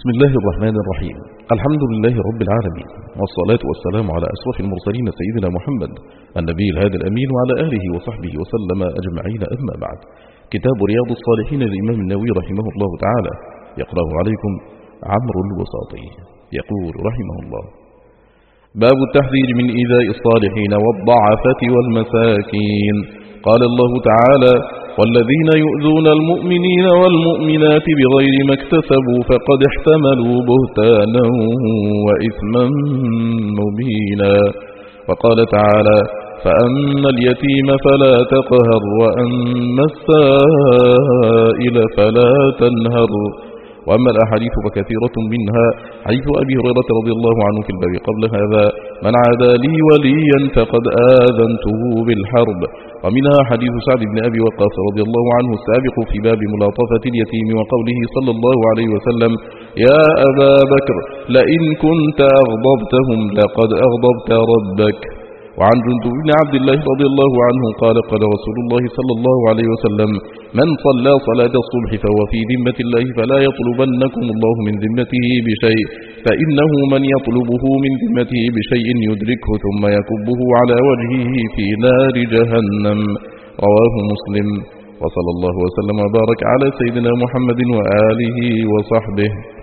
بسم الله الرحمن الرحيم. الحمد لله رب العالمين، والصلاة والسلام على أشرف المرسلين سيدنا محمد النبي الهادي الأمين وعلى آله وصحبه وسلم أجمعين. أما بعد، كتاب رياض الصالحين للإمام النووي رحمه الله تعالى يقرأه عليكم عمرو الوساطي. يقول رحمه الله: باب التحذير من إيذاء الصالحين والضعفة والمساكين. قال الله تعالى: والذين يؤذون المؤمنين والمؤمنات بغير ما اكتسبوا فقد احتملوا بهتانا وإثما مبينا. وقال تعالى: فأما اليتيم فلا تقهر وأما السائل فلا تنهر. وأما الأحاديث فكثيرة منها حديث أبي هريرة رضي الله عنه في الباب قبل هذا: من عادى لي وليا فقد آذنته بالحرب. ومنها حديث سعد بن أبي وقاص رضي الله عنه السابق في باب ملاطفة اليتيم وقوله صلى الله عليه وسلم: يا أبا بكر لئن كنت أغضبتهم لقد أغضبت ربك. وعن جندب بن عبد الله رضي الله عنه قال: قال رسول الله صلى الله عليه وسلم: من صلى صلاة الصبح فهو في ذمة الله فلا يطلبنكم الله من ذمته بشيء، فإنه من يطلبه من ذمته بشيء يدركه ثم يكبه على وجهه في نار جهنم. رواه مسلم. وصلى الله وسلم وبارك على سيدنا محمد وآله وصحبه.